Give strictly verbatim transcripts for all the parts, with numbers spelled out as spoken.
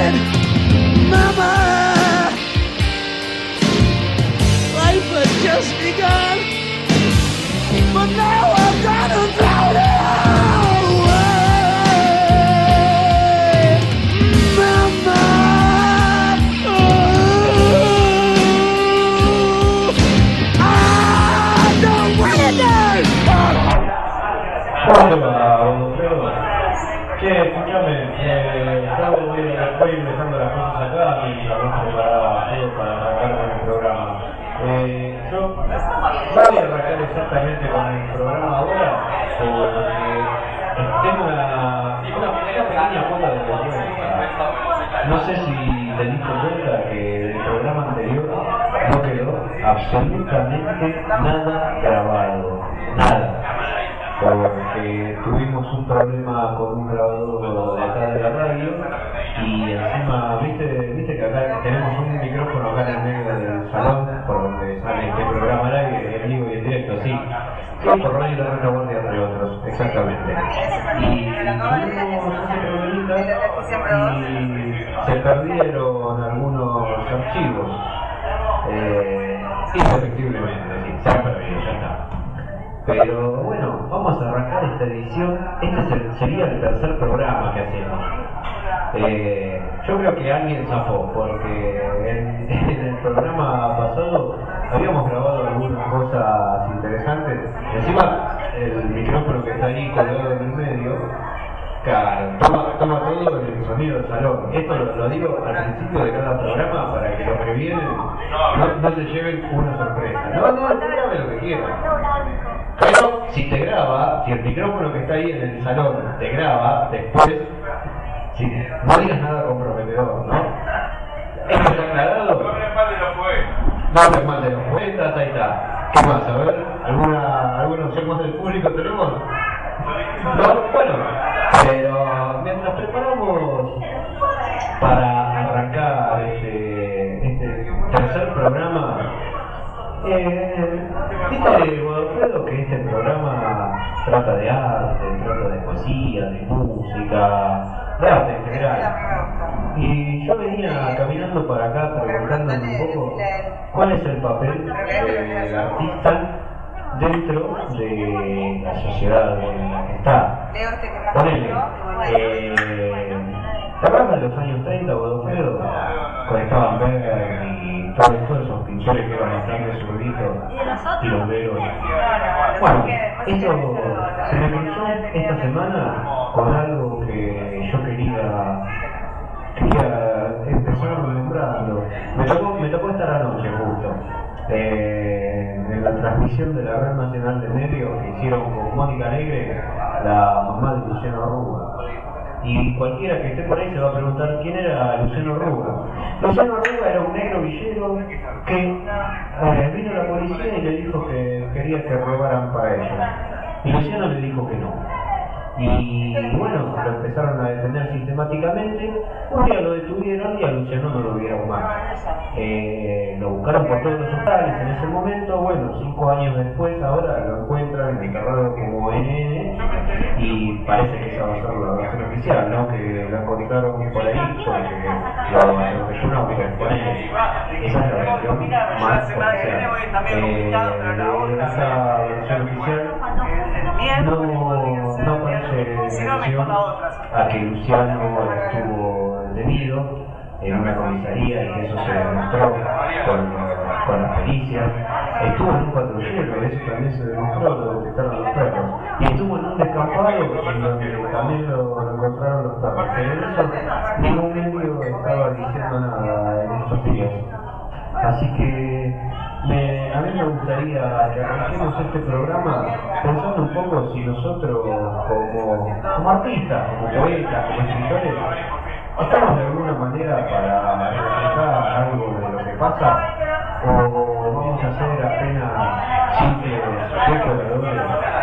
again. Mama, life had just begun, but now I've got to throw it away. Mama, oh, I don't want it now. Che, escúchame, eh, yo voy, voy empezando las cosas acá y la voy preparada todo para arrancar con el programa. Eh, yo voy a arrancar exactamente con el programa ahora porque tengo una, una pequeña cuota de vergüenza. No sé si te diste cuenta que del programa anterior no quedó absolutamente nada grabado, nada. Porque tuvimos un problema con un grabador de acá de la radio y encima, viste, viste que acá tenemos un micrófono acá en el medio del salón por donde sale este programa al aire, en vivo y en directo, sí, sí, por Radio La Retaguardia entre otros, exactamente. Y tuvimos ese problemita y se perdieron algunos archivos, eh, indefectiblemente, sí, se han perdido, ya está. Pero bueno, vamos a arrancar esta edición. Este es el, sería el tercer programa que hacemos. Eh, yo creo que alguien zafó, porque en, en el programa pasado habíamos grabado algunas cosas interesantes. Encima, el micrófono que está ahí colgado en el medio, claro, toma, toma todo el sonido del salón. Esto lo, lo digo al principio de cada programa para que los que vienen no, no se lleven una sorpresa. No, no, no grabe lo que quieran. Pero si te graba, si el micrófono que está ahí en el salón te graba, después, si, no digas nada comprometedor, ¿no? ¿Esto está aclarado? No hables mal de los poetas. No hables mal de los poetas, ahí está. ¿Qué más? A ver, ¿alguna, alguna opción más del público tenemos? No, bueno, pero mientras preparamos para arrancar este, este tercer programa, Eh, ¿viste, Godofredo, que este programa trata de arte, trata de poesía, de música, de arte en general? Y yo venía caminando para acá preguntándome un poco cuál es el papel del artista dentro de la sociedad en la que está. Ponele, eh, ¿te acuerdas de los años treinta, Godofredo? Cuando estaban Berger y todos, todos esos pintores que iban entrando zurditos y los veros. Bueno, esto se me cruzó esta semana con algo que yo quería, quería empezar nombrando. Me tocó, me tocó estar anoche justo. Eh, en la transmisión de la Red Nacional de Medios que hicieron con Mónica Alegre, la mamá de Luciano Arruga. Y cualquiera que esté por ahí se va a preguntar quién era Luciano Arruga. Luciano Arruga era un negro villero que eh, vino la policía y le dijo que quería que robaran para ellos. Y Luciano le dijo que no. Y bueno, lo empezaron a detener sistemáticamente. Un día lo detuvieron y a Luciano no lo vieron más. Eh, lo buscaron por todos los hospitales en ese momento. Bueno, cinco años después, ahora lo encuentran enterrado como N N. Y parece que esa va a ser la versión oficial, ¿no? Que lo encontraron por ahí porque lo atropelló un auto. Esa es la versión más oficial. Eh, esa versión oficial no, no parece mención a que Luciano estuvo detenido en una comisaría y que eso se demostró con, con las pericias. Estuvo en un patrullero, eso también se demostró, lo detectaron los perros. Y estuvo en un descampado en donde también lo, lo encontraron los perros. Pero en eso ningún medio estaba diciendo nada en estos días. Así que me, a mí me gustaría que arranquemos este programa pensando un poco si nosotros como, como artistas, como poetas, como escritores, estamos de alguna manera para reflejar algo de lo que pasa, o vamos a hacer apenas simples decoradores,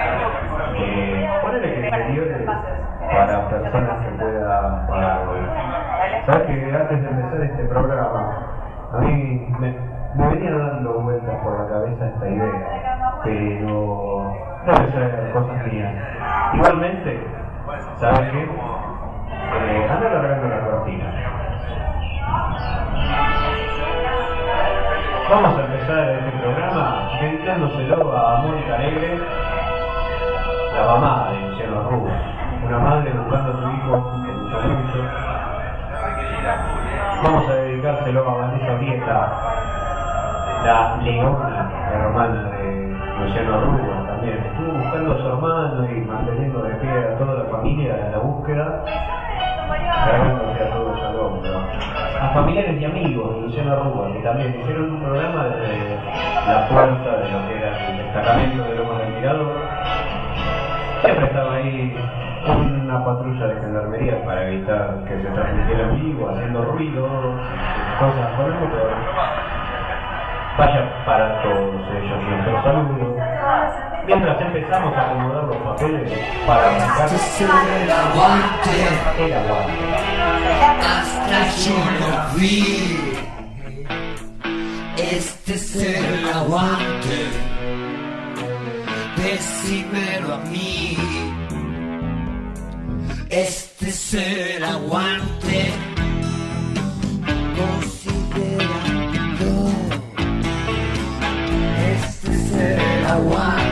eh, ponerle exteriores para personas que puedan pagarlo. Sabes que antes de empezar este programa, a mí me, me venía dando vueltas por la cabeza esta idea, pero debe ser cosas mías. Igualmente, ¿sabes qué? Eh, anda largando la cortina. Vamos a empezar este programa dedicándoselo a Mónica Alegre, la mamá de Luciano Rubio, una madre buscando a su hijo que luchó mucho. Vamos a dedicárselo a Vanessa Brieta, la leona, la hermana de Luciano Rubio también. Estuvo buscando a su hermano y manteniendo de pie a toda la familia en la búsqueda, cargándose a todos al hombro. A familiares y amigos de Luciano Rubio, que también hicieron un programa desde la puerta de lo que era el destacamento de Lomas del Mirador. Siempre estaba ahí una patrulla de gendarmería para evitar que se transmitiera en vivo, haciendo ruido, cosas por el motor. Vaya para todos ellos nuestro saludo. Mientras empezamos a acomodar los papeles para arrancar el aguante, el aguante. Hasta yo lo vi. Este es el aguante. Decímelo a mí. Este es el aguante. Considerando. Este es el aguante.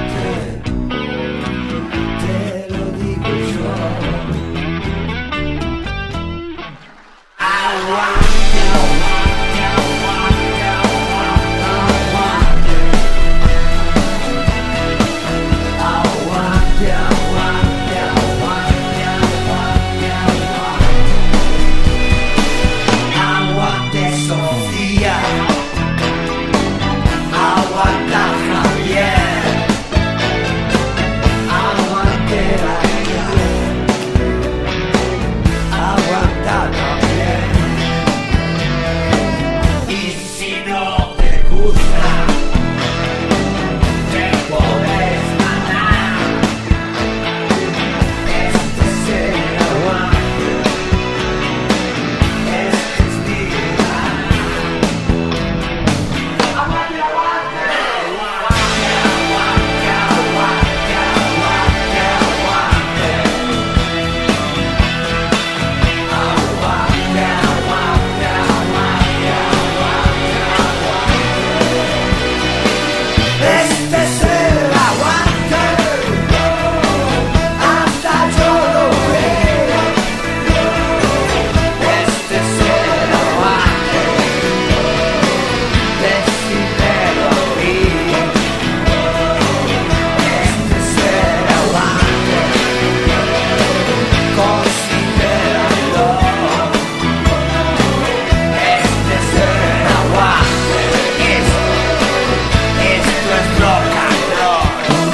Te lo digo yo. Aguante, aguante, aguante, aguante. Aguante, aguante, aguante, aguante, aguante. Aguante Sofía. Aguanta Javier. Aguante Daniel. Aguanta también. Y si no te gusta, te podés ganar. Este es el aguante. Este es mi vida. Aguante, aguante. Aguante, aguante, aguante, aguante, aguante. Aguante, aguante, aguante, aguante, aguante. Este es el aguante. Hasta yo lo veo. Este es el aguante. Decímelo a mí. Este es el aguante. Considéralo. Este es el aguante. Esto, esto es rock and roll.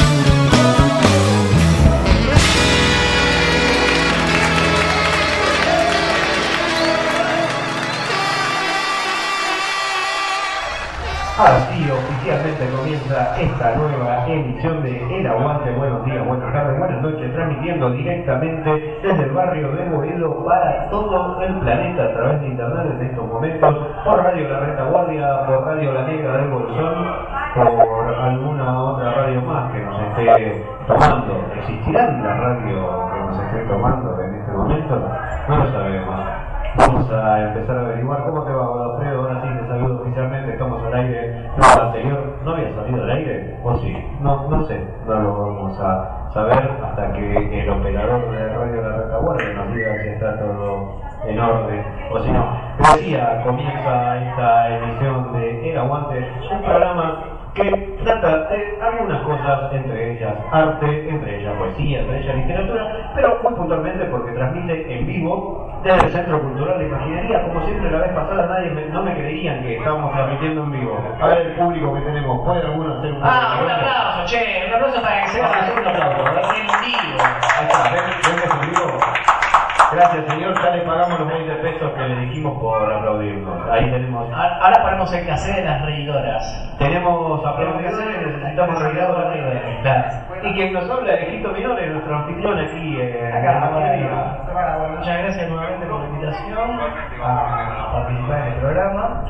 Ahora sí, oficialmente comienza esta nueva emisión de El Aguante. Buenos días, buenas tardes, buenas noches, transmitiendo directamente desde el barrio de Boedo para todo el planeta a través de internet en estos momentos, por Radio La Retaguardia, por Radio La Negra del Bolsón, por alguna otra radio más que nos esté tomando. ¿Existirán las radios que nos esté tomando en este momento? No lo sabemos. Vamos a empezar a averiguar. ¿Cómo te va, Godofredo? Ahora sí te saludo oficialmente, estamos al aire. No, lo anterior, ¿no había salido al aire? ¿O sí? No, no sé, no lo vamos a saber hasta que el operador de Radio La Retaguardia nos diga si está todo en orden o si no. Pero decía, comienza esta emisión de El Aguante, un programa que trata de algunas cosas, entre ellas arte, entre ellas poesía, entre ellas literatura, pero muy puntualmente porque transmite en vivo desde el Centro Cultural de Imaginería. Como siempre la vez pasada nadie me, no me creían que estábamos transmitiendo en vivo. A ver el público que tenemos, ¿puede alguno hacer un Ah, un aplauso, che, un aplauso para que se Vamos a vea hacer un aplauso, ¿verdad? en vivo. Ahí está, ven, ven que es en vivo. Gracias, señor, ya le pagamos los veinte pesos que le dijimos por aplaudirnos. Ahí tenemos. Ahora ponemos el cassette de las reidoras. Tenemos aplaudidores y necesitamos reidoras. Claro. Y quien nos habla es Quito Minore, nuestro anfitrión aquí en Acá, la bueno, maquinaria. bueno, muchas gracias nuevamente por la invitación a participar en el programa.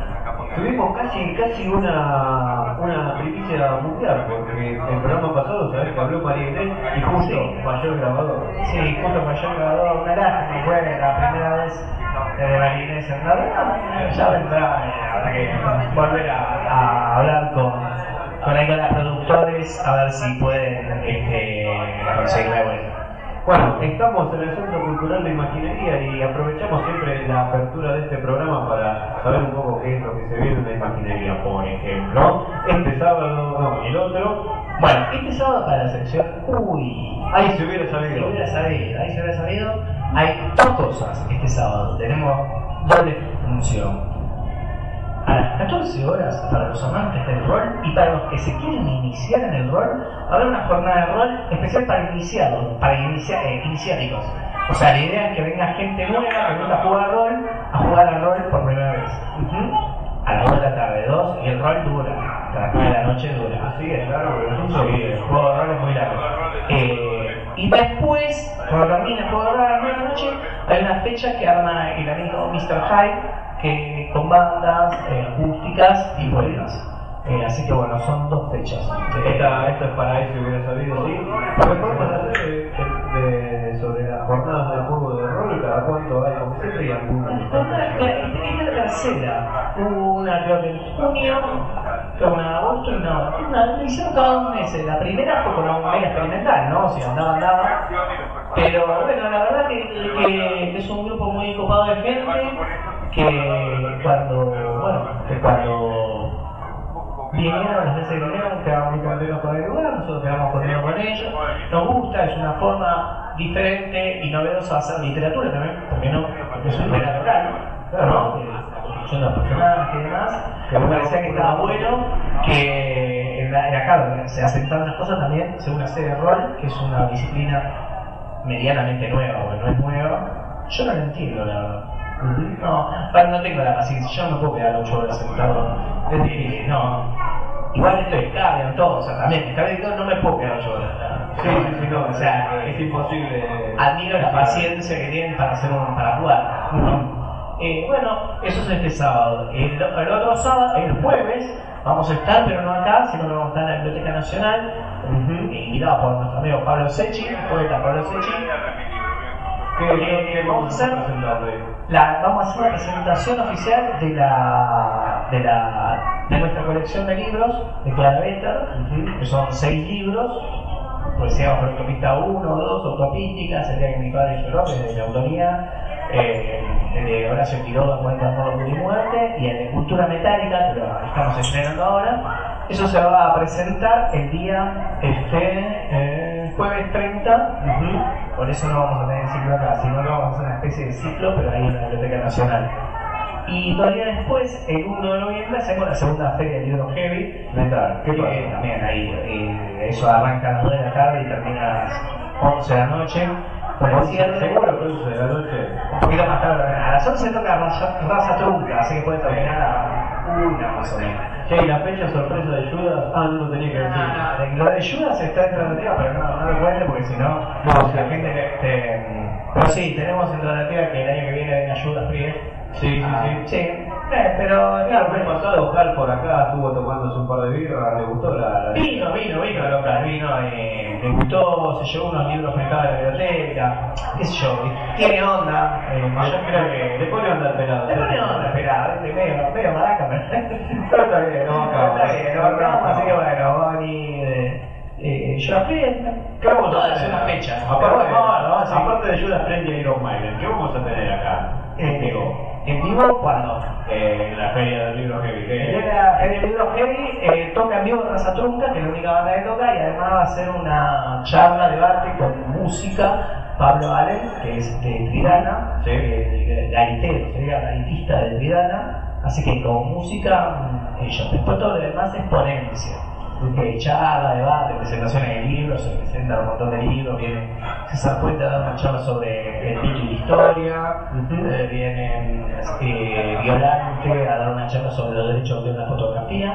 tuvimos casi casi una, una primicia mundial, porque el programa pasado, sabés que habló María Inés y justo falló el grabador. Sí, justo falló el grabador, una lástima, fue la primera vez de María Inés en la ya vendrá, eh, habrá que volver a, a hablar con, con ahí con los productores, a ver si pueden este, conseguir la vuelta. Bueno, estamos en el Centro Cultural de Imaginería y aprovechamos siempre la apertura de este programa para saber un poco qué es lo que se viene en la imaginería, por ejemplo. Este sábado, no, el otro. Bueno, este sábado para la sección, uy, Ahí se hubiera se sabido. hubiera sabido, ahí se hubiera sabido. Hay dos cosas este sábado, tenemos doble función. A las catorce horas, para los amantes del rol y para los que se quieren iniciar en el rol, habrá una jornada de rol especial para iniciados, para inicia, eh, iniciáticos. O sea, la idea es que venga gente nueva que nunca juega rol a jugar al rol por primera vez. Uh-huh. A las dos de la tarde, dos, y el rol dura, hasta las nueve de la noche dura. Así es, claro, pero es un Sí, seguido. el juego de rol es muy largo. Eh, y después, cuando termine el juego de rol a las nueve de la noche, hay una fecha que arma el amigo mister Hyde, que con bandas eh, acústicas y boleras. Eh, así que bueno, son dos fechas. Esta, esto es para ahí si hubiera sabido, sí. Lo que podemos hacer de, de, de, sobre las jornadas del juego de rol, cada cuánto hay camiseta y alguna. Esta es la tercera. Una creo que en junio, creo que en agosto y una. Una la hicieron cada dos meses. La primera fue con un mega experimental, ¿no? Si andaba, andaba. Pero bueno, la verdad que, que, que es un grupo muy copado de gente que cuando, bueno, que cuando vinieron, las veces que vinieron, quedamos muy contentos con el lugar, nosotros quedamos contentos con ellos, nos gusta, es una forma diferente y novedosa de hacer literatura también, porque no, porque es un literatura local, ¿no? Que la construcción de los personajes y demás, que me parecía que estaba bueno, que en, la, en acá donde se hacen tantas cosas también, según la serie de rol, que es una disciplina medianamente nueva, o no es nueva, yo no la entiendo la verdad. No, bueno, no tengo la paciencia, yo no me puedo quedar ocho horas sentado, es difícil, no. Igual esto es cable, en todo, o sea, también, está bien, no me puedo quedar ocho horas. Sí, sí, sí, no, o sea, es imposible. Admiro la paciencia que tienen para hacer un, para jugar. ¿No? Eh, bueno, eso es este sábado. El, el otro sábado, el jueves, vamos a estar, pero no acá, sino que vamos a estar en la Biblioteca Nacional, uh-huh. invitado por nuestro amigo Pablo Secchi, poeta Pablo Secchi. ¿Qué, qué, qué vamos a presentar de La, vamos a hacer una presentación oficial de la de la de nuestra colección de libros de Clara Vetter, uh-huh. que son seis libros, poesía bajo autopista uno, dos, autopísticas, el día que mi padre lloró, que es de mi autoría, eh, el de Horacio Quiroga, Cuenta de Amor, Locura y Muerte, y el de Cultura Metálica, que lo estamos estrenando ahora. Eso se va a presentar el día este, eh, jueves treinta, uh-huh. por eso no vamos a tener ciclo acá, sino que vamos a hacer una especie de ciclo, pero ahí en la Biblioteca Nacional. Y todavía después, el uno de noviembre, hacemos la segunda feria del libro Heavy. Mental, ¿qué pasa? Eh, también ahí, eh, eso arranca a las dos de la tarde y termina a las once de la noche. Con el cierre, seguro que once de la noche. un poquito más tarde, a las once toca raza, raza trunca, así que puede terminar a una más o menos. Che, ¿y la fecha sorpresa de Judas? Ah, no lo tenía que decir. No, no, lo de Judas está en tratativa, pero no, no lo cuente porque si no, No, la gente le, te... Pero sí, tenemos en tratativa que el año que viene venga Judas Priest. Sí, sí, sí. Sí, eh, pero Claro, el mes pasado Oscar por acá estuvo tomándose un par de birras, le gustó la... la... vino, vino, vino el local, vino, eh, le gustó, se llevó unos libros prestados de la biblioteca, qué sé yo, tiene onda, eh, yo creo que... Le pone onda al pelado. Le pone onda esperada, medio, medio maraca, pero... Pero está bien, no acabamos. Está bien, no acabamos, así que bueno, va a venir... Eh, eh, Judas Priest, ¿Qué vamos a todas tener? una fecha. Aparte, Pero bueno, bueno, vamos a seguir. aparte de Judas Priest y Iron Maiden, ¿qué vamos a tener acá? Eh, Digo, ¿En vivo cuándo? eh, en la feria del libro Heavy. En ¿qué? la- en el libro Heavy eh, toca en vivo Raza Trunca, que es la única banda que toca, y además va a ser una charla, debate con música. Pablo Allen, que es de Tridana, Sí. eh, gaitero, sería gaitista de Tridana, así que con música mm, ellos. Después todo lo demás es ponencia. Eh, charla, debate, presentaciones de libros, se presentan un montón de libros, viene César Puente a dar una charla sobre el libro y la historia, Uh-huh. eh, viene eh, Violante a dar una charla sobre los derechos de la fotografía.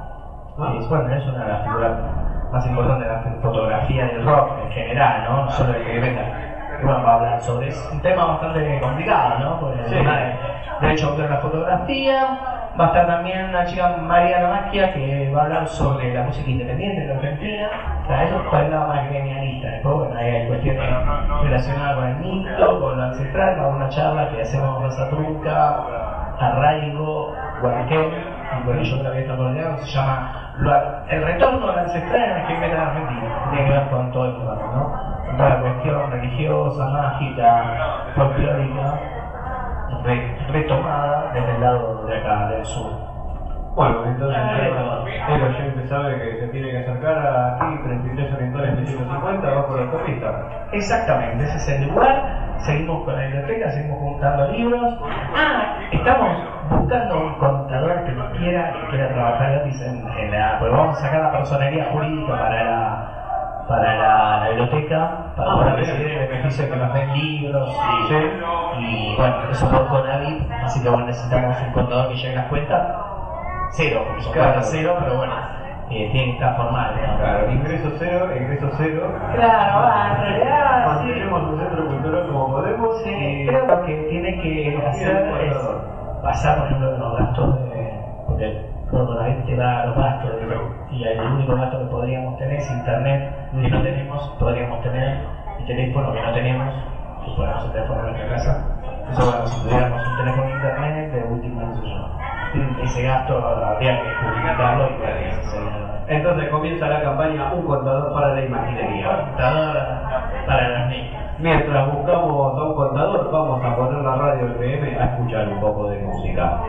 Ah. Eh, bueno, es una de las figuras más importantes de la fotografía del rock en general, ¿no? No solo de que venga. Y bueno, va a hablar sobre es un tema bastante complicado, ¿no? Por el Sí. tema de derechos de la fotografía. Va a estar también una chica, Mariana Maquia, que va a hablar sobre la música independiente de Argentina. O sea, eso es por el lado más gremialista. Después, bueno, ahí hay cuestiones relacionadas con el mito, con lo ancestral. Va a una charla que hacemos Raza Trunca, Arraigo, Guaraquén, y por ello creo que esta oportunidad se llama El retorno al ancestral en el heavy metal argentino. Tiene que ver con todo el lugar, ¿no? Con toda la cuestión religiosa, mágica, folclórica, re, retomada desde el lado de acá, del sur. Bueno, entonces el oyente sabe que se tiene que acercar a aquí, treinta y tres Orientales trescientos cincuenta, bajo la autopista. Exactamente, ese es el lugar. Seguimos con la biblioteca, seguimos juntando libros. Ah, estamos buscando un contador que nos quiera, que quiera trabajar gratis en, en la... Pues vamos a sacar la personería jurídica para la... para la, la biblioteca, para ah, poder recibir el beneficio de que nos den libros y, sí. y bueno, eso por Conavit, así que bueno, necesitamos un contador que lleve las cuentas, cero, porque son claro. cuentas cero, pero bueno, eh, tiene que estar formal, ¿no? Claro, ingreso cero, ingreso cero. Claro, va, en realidad mantenemos un centro cultural como podemos. sí, y creo que tiene que hacer es pasar, por ejemplo, los gastos de... porque Conavit te da los gastos de, y el único gasto que podríamos tener es internet que no tenemos, podríamos tener el teléfono que no tenemos, que podemos el teléfono en nuestra casa. Eso, bueno, si tuviéramos un teléfono de internet, de última, no sé yo, ese gasto habría que justificarlo y podría ser. Entonces comienza la campaña Un contador para la imaginería. Contador para los niños. Mientras buscamos a un contador, vamos a poner la radio del P M a escuchar un poco de música.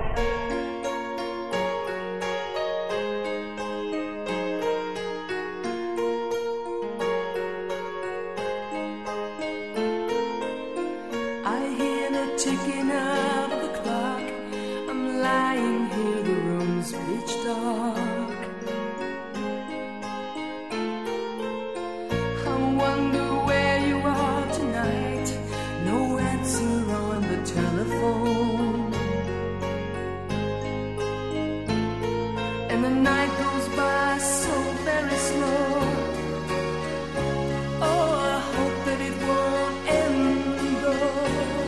Ticking out of the clock, I'm lying here, the room's pitch dark. I wonder where you are tonight, no answer on the telephone. And the night goes by so very slow. Oh, I hope that it won't end though.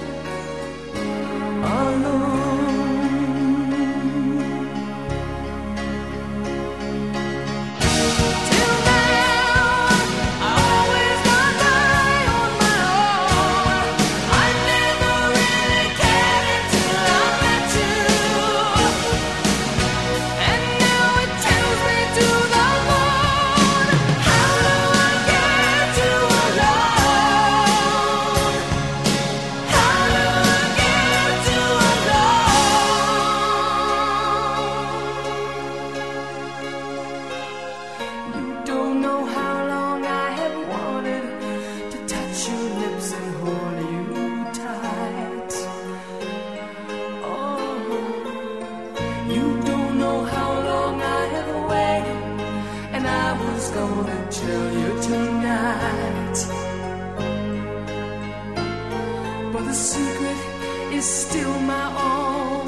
But the secret is still my own,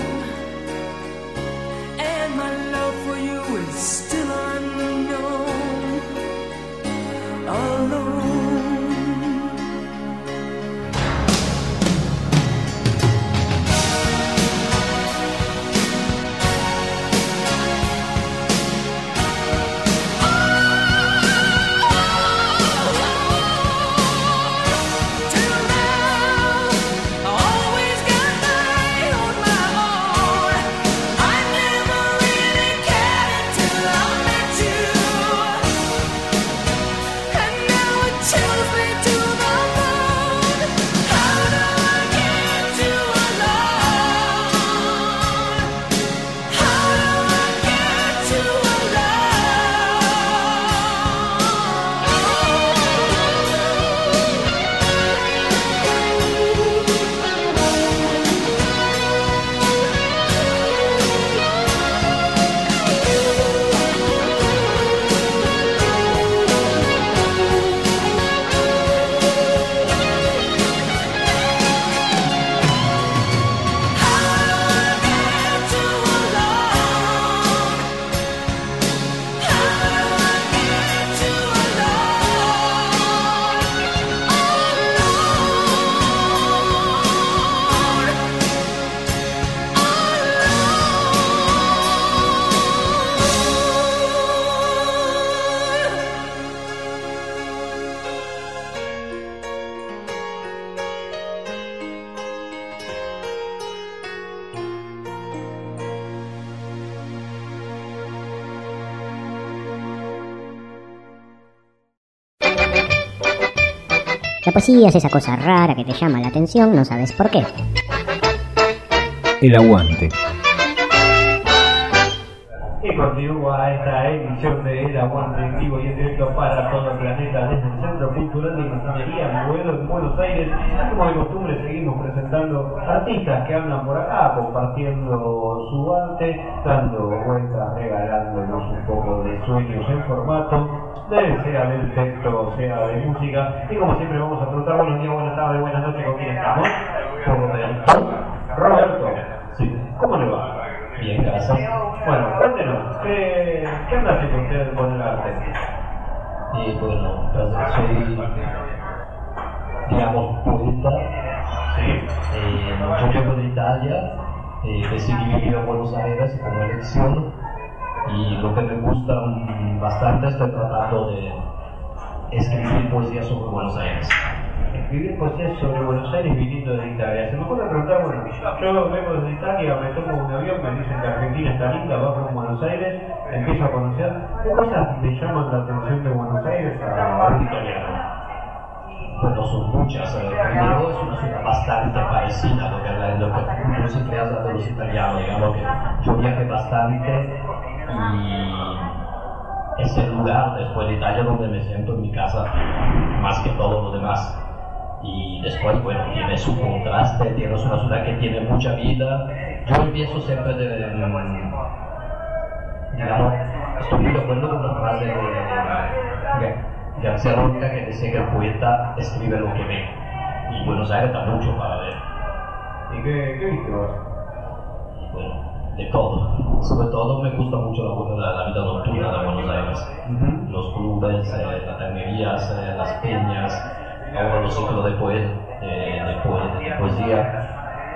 and my love for you is still unknown, alone. Till now, I always got by on my poesía es esa cosa rara que te llama la atención, no sabes por qué. El aguante. Y continúa esta edición de El Aguante en vivo y en directo para todo el planeta desde el Centro Cultural de Ingeniería en Buenos Aires. Como de costumbre seguimos presentando artistas que hablan por acá, compartiendo su arte, dando vueltas, regalándonos un poco de sueños en formato, de, sea del texto, sea de música. Y como siempre vamos a preguntar buenos días, buenas tardes, buenas noches, ¿con quién estamos? Roberto. Roberto, sí. ¿Cómo le va? Bien, gracias. Bueno, cuéntenos, ¿qué, qué anda haciendo usted con el arte? Y bueno, pues soy, digamos, poeta. Sí. Eh, yo vengo de Italia, eh, decidí vivir en Buenos Aires como elección y lo que me gusta um, bastante estoy tratando de escribir poesía sobre Buenos Aires. Escribir poesía sobre Buenos Aires viniendo de Italia. Se me ocurre preguntar, bueno, yo vengo desde Italia, me tomo un avión, me dicen que Argentina está linda, bajo en Buenos Aires, empiezo a conocer. ¿Qué cosas me llaman la atención de Buenos Aires a un italiano? Bueno, son muchas. Eh, primero es una ciudad bastante parecida a lo que, a lo que uno siempre habla de los italianos. Digamos que yo viajé bastante y es el lugar después de Italia donde me siento en mi casa más que todo lo demás. Y después, bueno, tiene su contraste, tiene una ciudad que tiene mucha vida. Yo empiezo siempre de, de digamos, estoy muy de acuerdo con la frase de, de García Lorca que decía que el poeta escribe lo que ve. Y Buenos Aires da mucho para ver. ¿Y qué, qué viste vos? Bueno, de todo. Sobre todo me gusta mucho la, la vida nocturna de Buenos Aires. Uh-huh. Los clubes, eh, las tanguerías, eh, las peñas. Ahora los ciclos de, poe de, de, poe de poesía.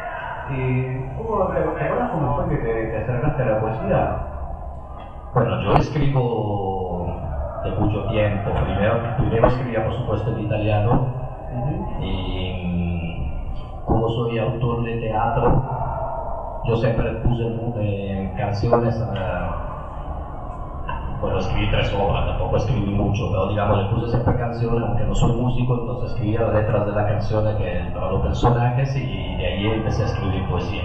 ¿Y cómo, te acuerdas cómo fue que te, te acercaste a la poesía? Bueno, yo escribo de mucho tiempo. Primero, primero escribía por supuesto en italiano. Uh-huh. Y como soy autor de teatro, yo siempre puse eh, canciones a... Bueno, escribí tres obras, tampoco escribí mucho, pero digamos, le puse siempre canciones, aunque no soy músico, entonces escribía las letras de las canciones que, para los personajes y de ahí empecé a escribir poesía.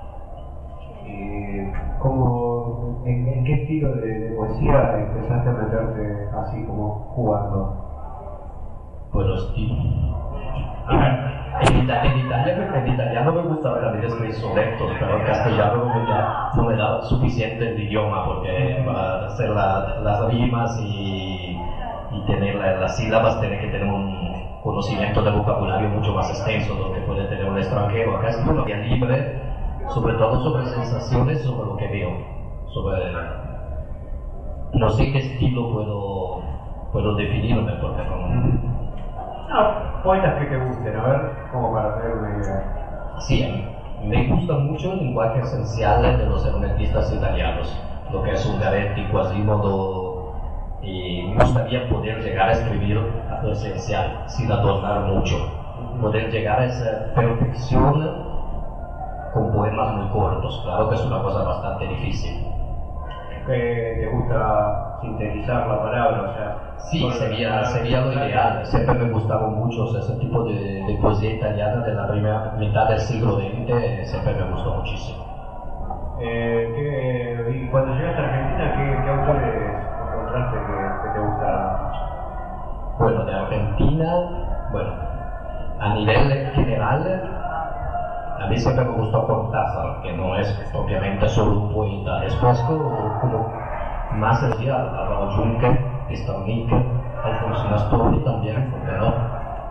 ¿Y cómo, en, en qué estilo de, de poesía empezaste a meterte así como jugando? Bueno, estilo... En, Ita en, Italia, en italiano me gustaba también escribir sonetos, pero en castellano ya no me daba suficiente el idioma porque para hacer la, las rimas y, y tener la, las sílabas tiene que tener un conocimiento de vocabulario mucho más extenso de lo que puede tener un extranjero. Acá es una vía libre, sobre todo sobre sensaciones, sobre lo que veo, sobre... No sé qué estilo puedo, puedo definirme porque no... No, poetas que te gusten, a ver, como para hacer una idea. Sí, me gusta mucho el lenguaje esencial de los hermetistas italianos, lo que es Ungaretti, Quasimodo, y me gustaría poder llegar a escribir a lo esencial, sin adornar mucho, poder llegar a esa perfección con poemas muy cortos, claro que es una cosa bastante difícil. Que te gusta sintetizar la palabra, o sea... Sí, sería, sería lo ideal. Siempre me gustaban mucho ese tipo de, de poesía italiana de la primera mitad del siglo veinte, siempre me gustó muchísimo. Eh, ¿qué, y cuando llegaste a Argentina, ¿qué, qué autores encontraste que, que te gustaran? Bueno, de Argentina, bueno, a nivel general, a mí siempre me gustó Cortázar, que no es propiamente solo un poeta. Después, como, como más decía, Álvaro Juncker, Estornique, Alfonsín Astorri también, ¿por qué no?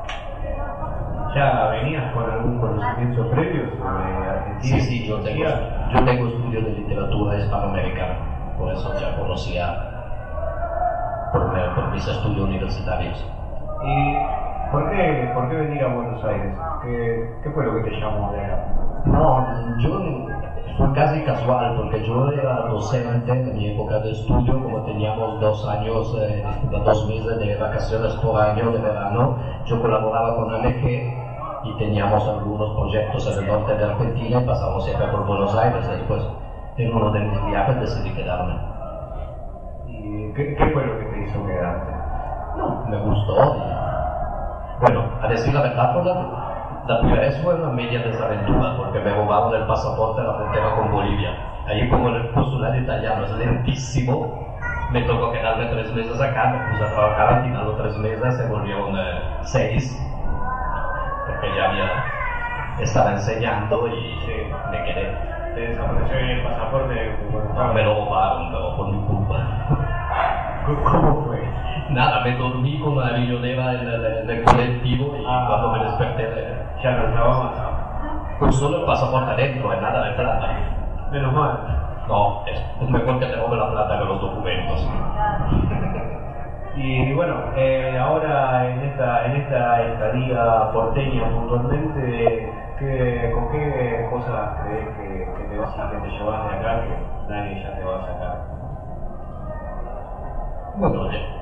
¿Ya venías con algún conocimiento previo sobre Argentina? Sí, sí, yo tengo, yo tengo estudios de literatura hispanoamericana, por eso ya conocía por, por mis estudios universitarios. ¿Y por qué, por qué venir a Buenos Aires? ¿Qué, qué fue lo que te llamó de acá? No, yo fue casi casual, porque yo era docente en mi época de estudio, como teníamos dos años, eh, dos meses de vacaciones por año de verano, yo colaboraba con A M G y teníamos algunos proyectos en el norte de Argentina y pasamos siempre por Buenos Aires. Después, en uno de mis viajes decidí quedarme. ¿Y qué, qué fue lo que te hizo quedarte? No, me gustó. Bueno, a decir la verdad, la, la primera vez fue una media desaventura, porque me robaron el pasaporte a la frontera con Bolivia. Ahí como el consulado italiano es lentísimo, me tocó quedarme tres meses acá, me puse a trabajar, al final de tres meses se volvieron eh, seis, porque ya había, estaba enseñando y Sí. me quedé. Te desapareció el pasaporte. No, me lo robaron, pero por mi culpa. ¿Cómo fue? Nada, me dormí con una millonera en el, en el colectivo y Ah. cuando me desperté, eh, Ya no estaba más. con solo el pasaporte adentro, en nada de plata. Menos mal. No, es mejor que te robe la plata que los documentos. Y bueno, eh, ahora en esta, en esta estadía porteña puntualmente, ¿qué, ¿con qué cosas crees que, que te vas a, que te llevas de acá que nadie ya te va a sacar? Bueno, eh,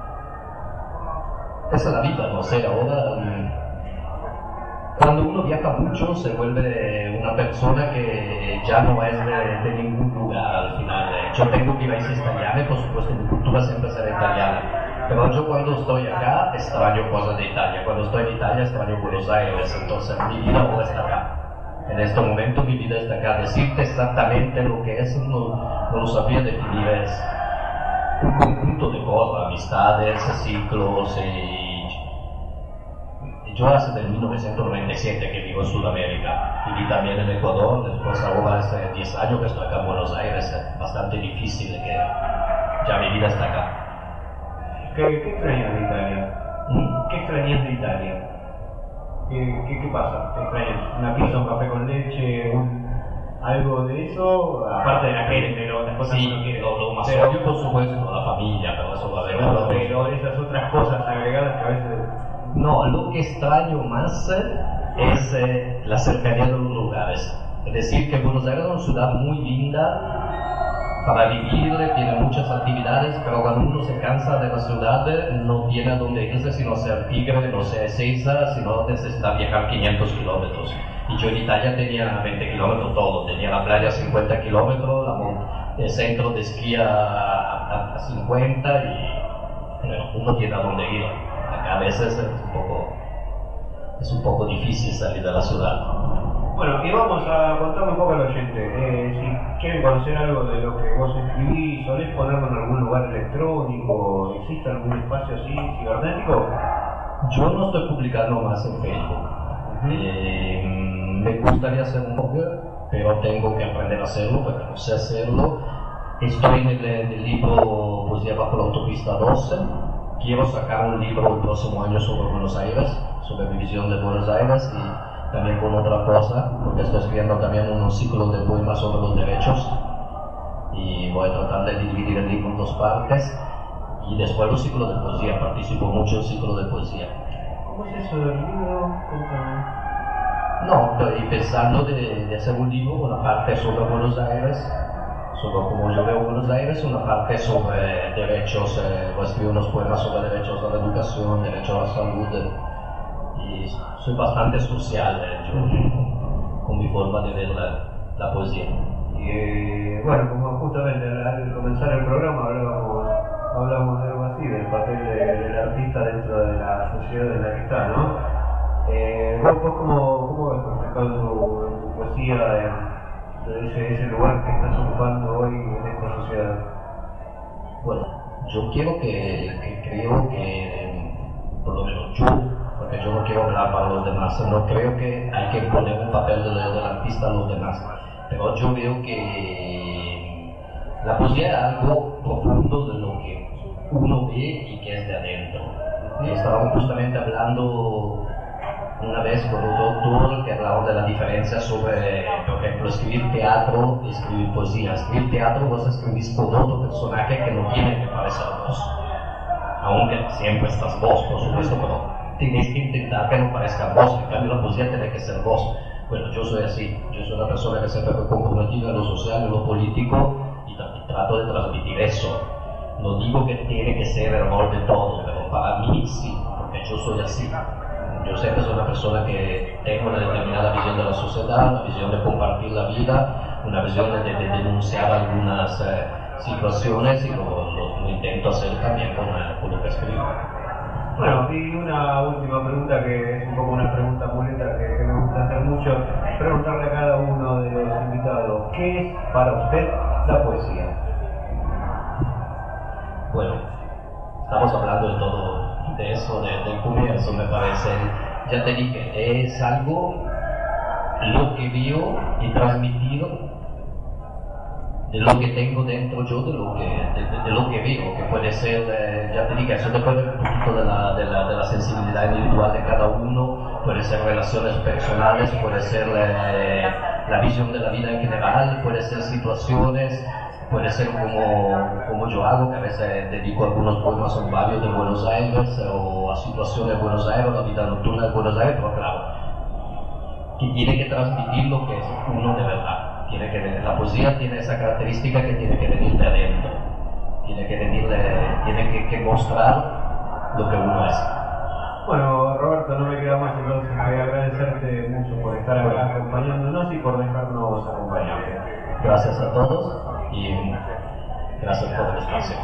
esa es la vida, no sé, ahora mm, cuando uno viaja mucho se vuelve una persona que ya no es de, de ningún lugar al final. Yo tengo mi raíz italiana y por supuesto mi cultura siempre será italiana, pero yo cuando estoy acá extraño cosas de Italia, cuando estoy en Italia extraño Buenos Aires, entonces mi vida ahora está acá. En este momento mi vida está acá. Decirte exactamente lo que es no, no lo sabría definir, es un conjunto de cosas, amistades, ciclos y... Yo hace del mil novecientos noventa y siete que vivo en Sudamérica, viví también en Ecuador, después ahora hace diez años que estoy acá en Buenos Aires, es bastante difícil de que ya mi vida está acá. ¿Qué, qué extrañas de Italia? ¿Mm? ¿Qué extrañas de Italia? ¿Qué, qué, qué pasa? ¿Qué extrañas? ¿Una pizza, un café con leche, un, algo de eso? Aparte de la gente, pero las cosas que uno Sí, quiere. lo, lo más Pero- obvio por supuesto, la familia, pero eso va a haber Pero, otro- pero esas otras cosas agregadas que a veces... No, lo que extraño más eh, es eh, la cercanía de los lugares. Es decir, que Buenos Aires es una ciudad muy linda para vivir, tiene muchas actividades, pero cuando uno se cansa de la ciudad no tiene a dónde irse, sino sea Tigre, no sea Ezeiza, sino necesita viajar quinientos kilómetros. Y yo en Italia tenía veinte kilómetros todo, tenía la playa a cincuenta kilómetros, la mon- el centro de esquí a, a, a cincuenta y bueno, uno tiene a dónde ir. Acá a veces es un poco, es un poco difícil salir de la ciudad. Bueno, y vamos a contarle un poco al oyente. Eh, si quieren conocer algo de lo que vos escribís, ¿solés ponerlo en algún lugar electrónico? ¿Existe algún espacio así cibernético? Yo no estoy publicando más en Facebook. Eh, me gustaría hacer un blog, pero tengo que aprender a hacerlo, porque no sé hacerlo. Estoy en el, en el libro Poesía bajo la autopista doce. Quiero sacar un libro el próximo año sobre Buenos Aires, sobre mi visión de Buenos Aires y también con otra cosa, porque estoy escribiendo también unos ciclos de poemas sobre los derechos y voy a tratar de dividir el libro en dos partes y después los ciclos de poesía, participo mucho en ciclos de poesía. ¿Cómo es eso del libro? Contame. No, estoy pensando de, de hacer un libro, una parte sobre Buenos Aires, sobre cómo yo veo Buenos Aires, una parte sobre derechos, eh, voy a escribir unos poemas sobre derechos a la educación, derechos a la salud, eh, y soy bastante social eh, yo, con mi forma de ver la, la poesía. Y eh, bueno, como justamente al, al comenzar el programa hablábamos, hablábamos de algo así, del papel de- del artista dentro de la sociedad en la que está, ¿no? Eh, ¿Vos, vos cómo, cómo ves reflejado tu, tu poesía en, en ese, ese lugar que estás ocupando hoy en esta sociedad? Bueno, yo quiero que, que creo que, por lo menos yo, porque yo no quiero hablar para los demás, no creo que hay que poner un papel del, del artista a los demás, pero yo veo que la poesía es algo profundo de lo que uno ve y que es de adentro. Y estábamos justamente hablando una vez con un doctor que hablaba de la diferencia sobre, por ejemplo, escribir teatro y escribir poesía. Escribir teatro vos escribís con otro personaje que no tiene que parecer vos, aunque siempre estás vos, por supuesto, pero tienes que intentar que no parezca vos. En cambio la poesía tiene que ser vos. Bueno, yo soy así, yo soy una persona que siempre me comprometida en lo social, en lo político y también trato de transmitir eso. No digo que tiene que ser el rol de todo, pero para mí sí, porque yo soy así. Yo siempre soy una persona que tengo una determinada visión de la sociedad, una visión de compartir la vida, una visión de, de denunciar algunas eh, situaciones y lo, lo, lo intento hacer también con, con lo que escribo. Bueno, y una última pregunta que es un poco una pregunta muleta que, que me gusta hacer mucho, preguntarle a cada uno de los invitados, ¿qué es para usted la poesía? Bueno, estamos hablando de todo, de eso, de, del comienzo, me parece. Ya te dije, es algo lo que veo y transmitido de lo que tengo dentro yo, de lo que, de, de lo que veo, que puede ser, eh, ya te dije, eso depende un poquito de la, de, la, de la sensibilidad individual de cada uno, puede ser relaciones personales, puede ser eh, la visión de la vida en general, puede ser situaciones, puede ser como, como yo hago, que a veces dedico algunos poemas a un barrio de Buenos Aires, o a situaciones de Buenos Aires, la vida nocturna de Buenos Aires, pero claro, que tiene que transmitir lo que es uno de verdad. Tiene que, la poesía tiene esa característica que tiene que venir de adentro, tiene que venir de, tiene que, que mostrar lo que uno es. Bueno, Roberto, no me queda más entonces que agradecerte mucho por estar acá acompañándonos y por dejarnos acompañarte. Gracias a todos y gracias por el espacio.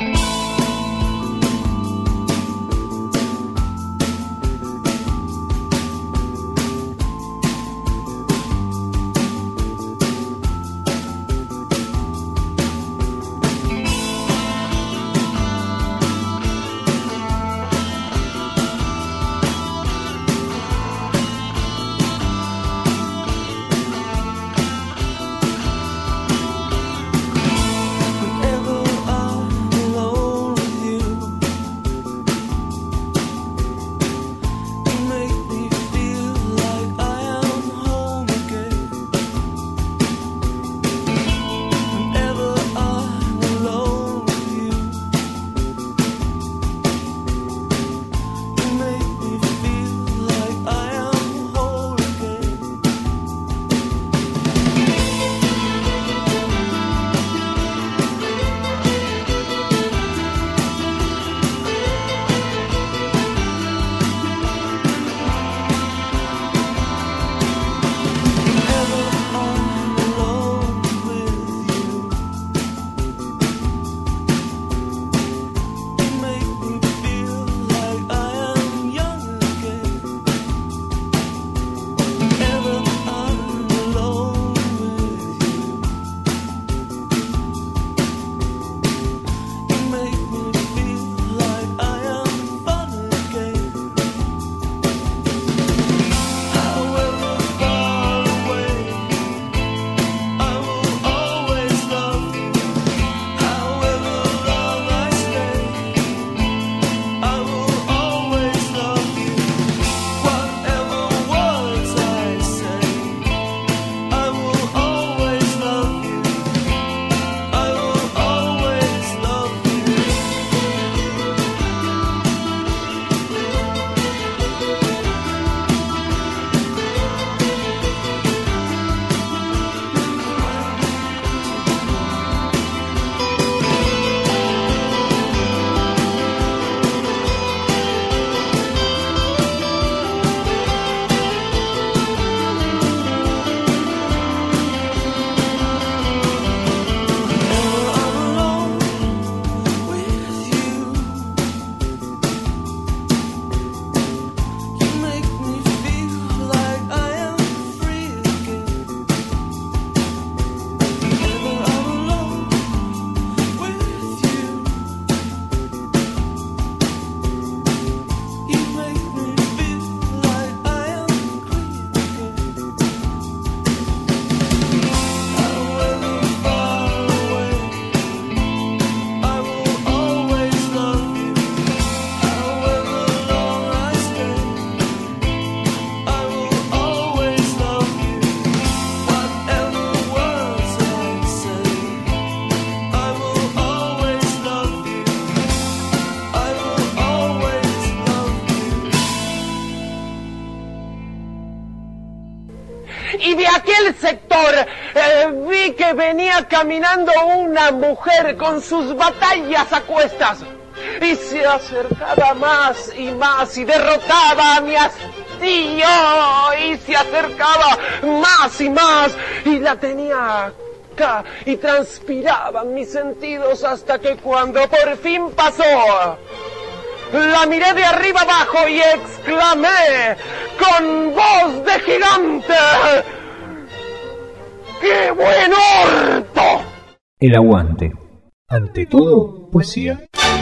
Y de aquel sector eh, vi que venía caminando una mujer con sus batallas a cuestas y se acercaba más y más y derrotaba a mi hastío y se acercaba más y más y la tenía acá y transpiraban mis sentidos hasta que cuando por fin pasó la miré de arriba abajo y exclamé con voz de gigante: ¡qué buen orto! El aguante. Ante todo, poesía.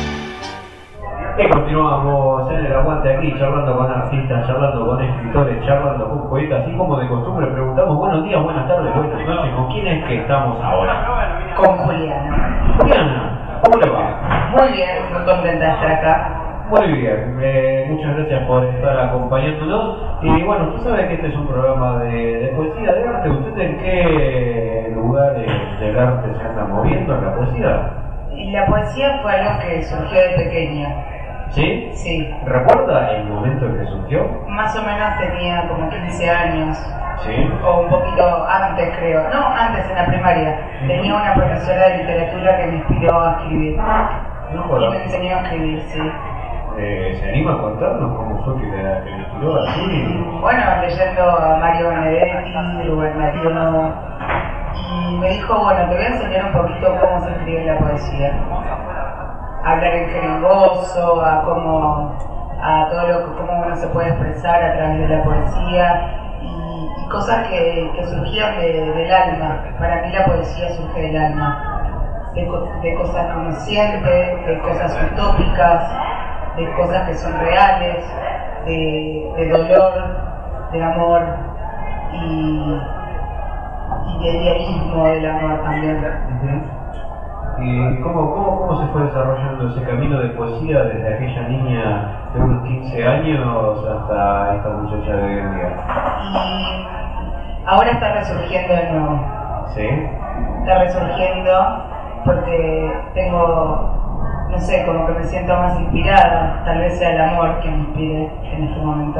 Y continuamos en el aguante aquí, charlando con artistas, charlando con escritores, charlando con poetas, así como de costumbre preguntamos buenos días, buenas tardes, buenas noches, ¿con quién es que estamos ahora? Con Juliana. Juliana, ¿cómo le va? Muy bien, muy contenta de estar acá. Muy bien, eh, muchas gracias por estar acompañándonos. Y bueno, usted sabe que este es un programa de, de poesía, de arte. ¿Usted en qué lugares del arte se anda moviendo en la poesía? Y la poesía fue algo que surgió de pequeña. ¿Sí? Sí. ¿Recuerda el momento en que surgió? Más o menos tenía como quince años. Sí. O un poquito antes, creo. No, antes, en la primaria. Tenía una profesora de literatura que me inspiró a escribir. No, y me enseñó a escribir, sí. Eh, ¿Se anima a contarnos cómo fue que le, que le inspiró así? Bueno, leyendo a Mario Benedetti, Rubén Darío, y me dijo, bueno, te voy a enseñar un poquito cómo se escribe la poesía. A hablar en jeringoso, a cómo, a todo lo que, cómo uno se puede expresar a través de la poesía, y, y cosas que, que surgían de, del alma. Para mí la poesía surge del alma, de, de cosas que uno siente, de cosas utópicas, de cosas que son reales, de, de dolor, de amor y, y de idealismo del amor también. Uh-huh. ¿Y cómo, cómo, cómo se fue desarrollando ese camino de poesía desde aquella niña de unos quince años hasta esta muchacha de hoy en día? Y ahora está resurgiendo de nuevo. ¿Sí? Está resurgiendo porque tengo... No sé, como que me siento más inspirada, tal vez sea el amor que me inspire en este momento.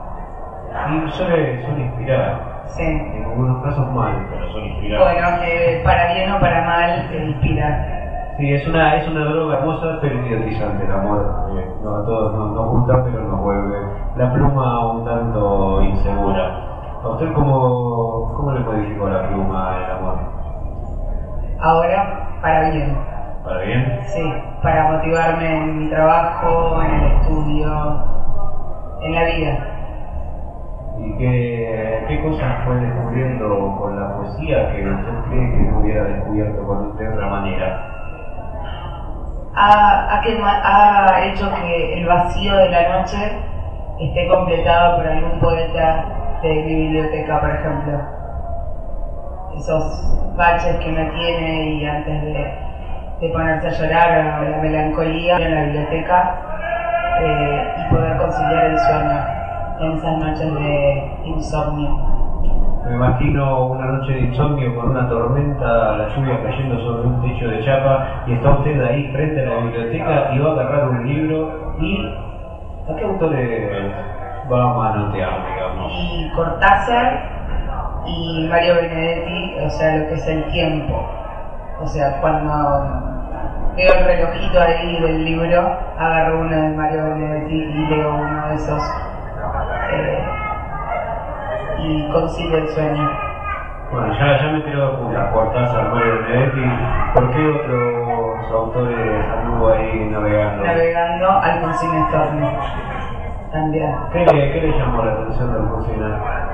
Y suele, suele inspirar. Sí. En algunos casos mal, pero suele inspirar. Bueno, que para bien o para mal te inspira. Sí, es una, es una droga hermosa, pero idiotizante el amor. Eh, no, a todos nos, nos gusta, pero nos vuelve la pluma un tanto insegura. ¿A usted cómo, cómo le modificó la pluma el amor? Ahora, para bien. ¿Para bien? Sí, para motivarme en mi trabajo, en el estudio, en la vida. ¿Y qué, qué cosas fue descubriendo con la poesía que usted cree que no hubiera descubierto con de otra manera? Ha, ha, quema, ha hecho que el vacío de la noche esté completado por algún poeta de mi biblioteca, por ejemplo. Esos baches que me tiene y antes de... de ponerse a llorar, la melancolía en la biblioteca eh, y poder conciliar el sueño en esas noches de insomnio. Me imagino una noche de insomnio con una tormenta, la lluvia cayendo sobre un techo de chapa y está usted ahí frente a la biblioteca y va a agarrar un libro y ¿a qué autores va a manotear, digamos? Y Cortázar y Mario Benedetti, o sea, lo que es el tiempo. O sea, cuando veo el relojito ahí del libro, agarro uno de Mario Benedetti y leo uno de esos eh, y consigo el sueño. Bueno, ya, ya me tiró punta, Cortázar, Mario Benedetti. ¿Por qué otros autores anduvo ahí navegando? Navegando, Alfonsín Storni también. ¿Qué le, ¿Qué le llamó la atención de Alfonsín?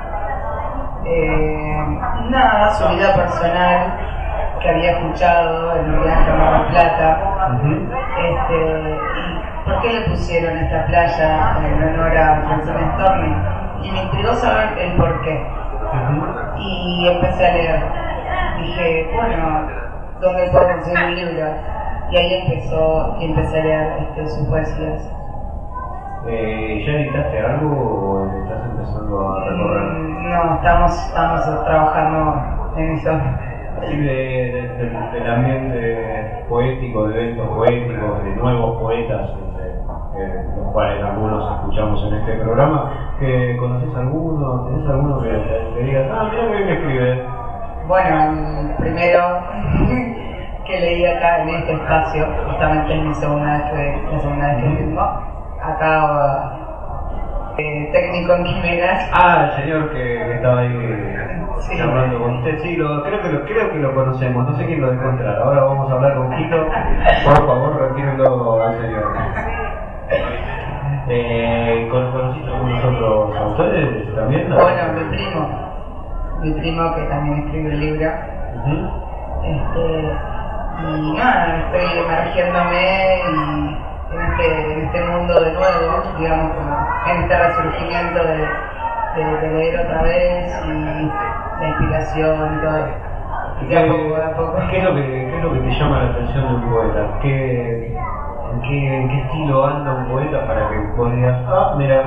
Eh, nada, su vida personal que había escuchado en un viaje a Mar del Plata. Uh-huh. este, y ¿por qué le pusieron esta playa en honor a Alfonsín Storni? Y me intrigó saber el por qué. Uh-huh. Y empecé a leer. Dije, bueno, ¿dónde puedo conseguir un libro? Y ahí empezó, y empecé a leer este, sus poesías. Eh, ¿Ya editaste algo o estás empezando a recorrer? Mm, no, estamos, estamos trabajando en eso. Así de, de, de, del ambiente poético, de eventos poéticos, de nuevos poetas, de, de los cuales algunos escuchamos en este programa, que ¿conoces alguno? ¿Tenés alguno que te digas, ah, mira que bien escribe? Bueno, el primero que leí acá en este espacio, justamente es mi segunda vez que, la segunda vez que firmo, acá eh, técnico en quimeras. Ah, el señor que, que estaba ahí sí. Hablando con usted, sí, lo, creo, que lo, creo que lo conocemos, no sé quién lo dejó entrar. Ahora vamos a hablar con Quito, por favor, retírenlo al señor. Eh, ¿Conociste algunos otros autores también? Bueno, mi primo, mi primo que también escribe el libro. Uh-huh. Este, y nada, estoy emergiéndome y en este, en este mundo de nuevo, digamos, como en este resurgimiento de, de, de leer otra vez y la inspiración y todo. ¿Qué, De a poco, de a poco. ¿qué, es lo que, ¿Qué es lo que te llama la atención de un poeta? ¿Qué, en, qué, ¿En qué estilo anda un poeta para que podrías... Ah, mira.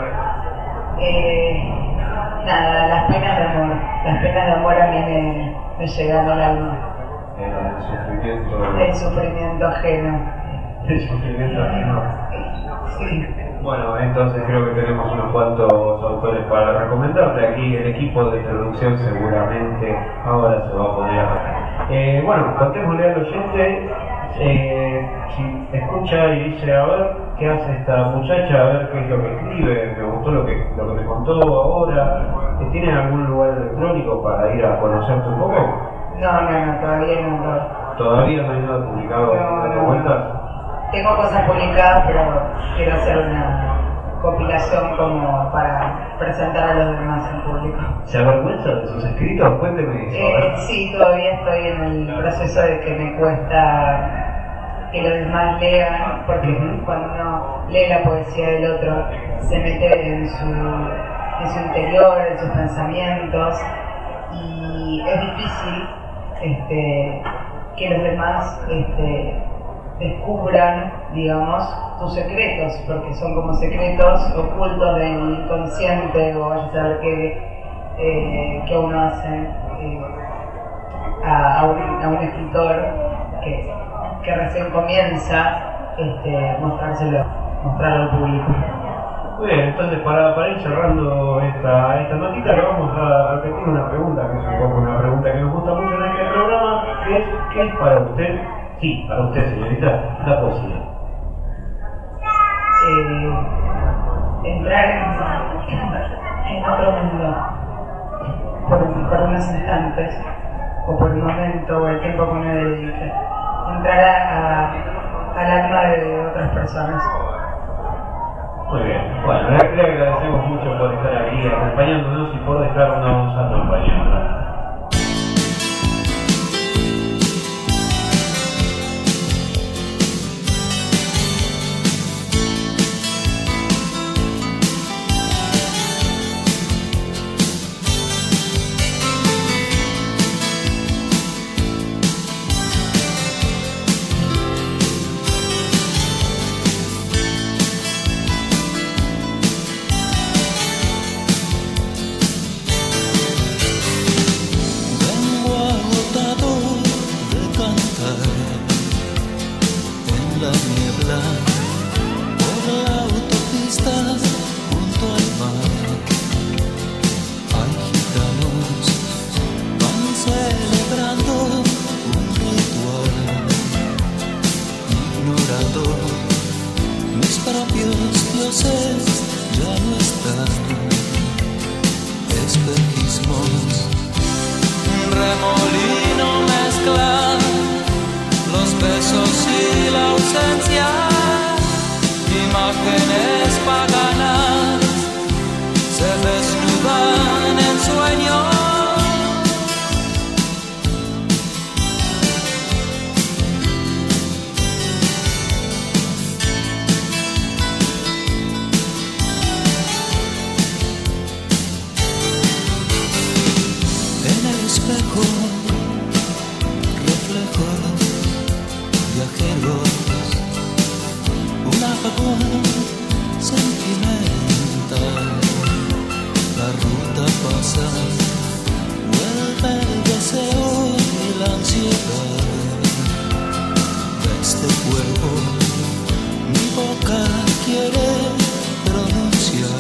Eh, nada, las penas de amor. Las penas de amor a mí me, me llegan al alma. El sufrimiento... El sufrimiento ajeno. El sufrimiento ajeno. Sí. Bueno, entonces creo que tenemos unos cuantos autores para recomendarte. Aquí el equipo de traducción seguramente ahora se va a poner a... Eh, bueno, contémosle al oyente, eh, si escucha y dice, a ver, ¿qué hace esta muchacha? A ver qué es lo que escribe, me gustó lo que, lo que me contó ahora. ¿Tienen algún lugar electrónico para ir a conocerte un poco? No, no, no, todavía no. no. ¿Todavía no hay nada publicado No, de no. vueltas? Tengo cosas publicadas, pero quiero hacer una compilación como para presentar a los demás en público. ¿Se avergüenza de sus escritos? Cuénteme eso. Eh, sí, todavía estoy en el proceso de que me cuesta que los demás lean, porque Uh-huh. cuando uno lee la poesía del otro, se mete en su, en su interior, en sus pensamientos, y es difícil este, que los demás este, descubran, digamos, tus secretos, porque son como secretos ocultos del inconsciente, o vaya a saber qué, eh, qué uno hace eh, a, a, un, a un escritor que, que recién comienza este, mostrárselo, mostrarlo al público. Muy bien, entonces para, para ir cerrando esta, esta notita, le vamos a repetir una pregunta, que es un poco una pregunta que nos gusta mucho en este programa, que es, ¿qué es para usted, sí, para usted señorita, la poesía? Eh, entrar en, en otro mundo por, por unos instantes, o por el momento, o el tiempo que uno dedique. Entrar a, a, al alma de otras personas. Muy bien, bueno, le, le agradecemos mucho por estar aquí acompañándonos y por dejarnos acompañarnos.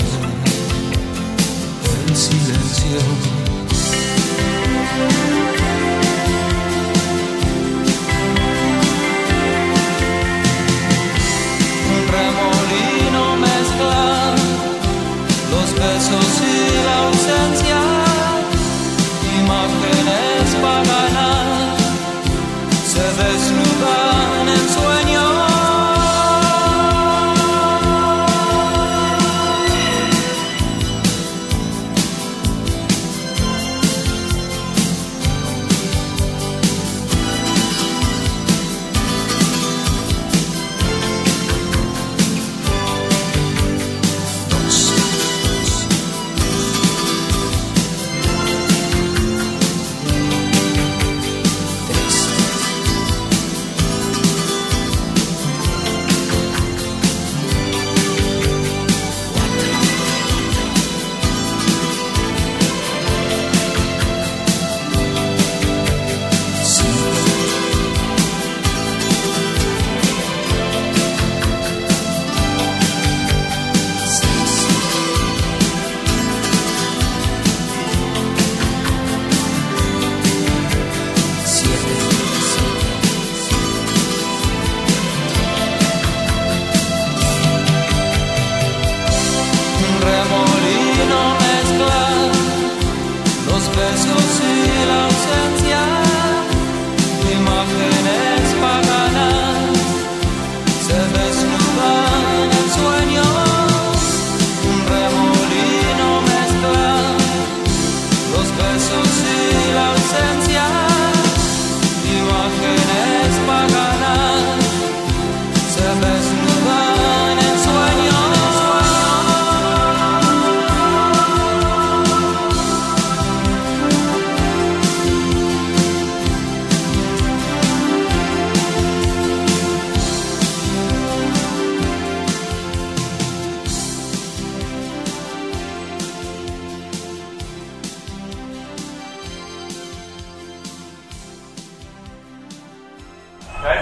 Silencio.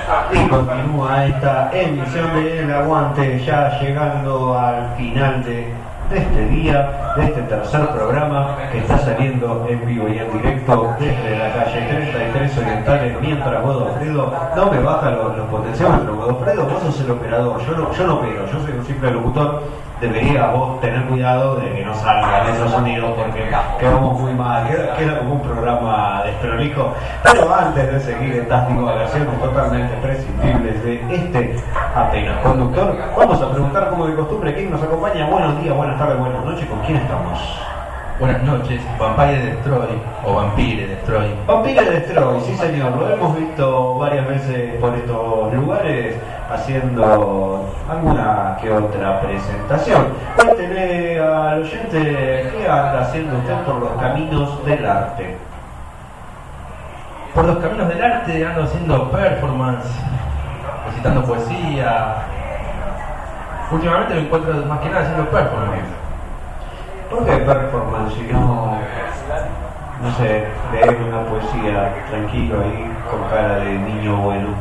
Y continúa esta emisión de El Aguante, ya llegando al final de, de este día, de este tercer programa que está saliendo en vivo y en directo desde la calle treinta y tres Orientales, mientras Godofredo no me baja los, los potenciómetros. Godofredo, vos sos el operador, yo no, yo no opero, yo soy un simple locutor. Deberías vos tener cuidado de que no salgan esos sonidos porque quedamos muy mal, queda, queda como un programa desprolijo. Pero antes de seguir estas divagaciones totalmente prescindibles de este apenas conductor, vamos a preguntar como de costumbre quién nos acompaña. Buenos días, buenas tardes, buenas noches, ¿con quién estamos? Buenas noches, Vampire Destroy o Vampire Destroy. Vampire Destroy, sí señor, lo hemos visto varias veces por estos lugares haciendo alguna que otra presentación. Cuéntele al oyente qué anda haciendo usted por los caminos del arte. Por los caminos del arte ando haciendo performance, recitando poesía. Últimamente me encuentro más que nada haciendo performance. ¿Por qué performance si no, no sé, leer una poesía tranquilo ahí con cara de niño bueno?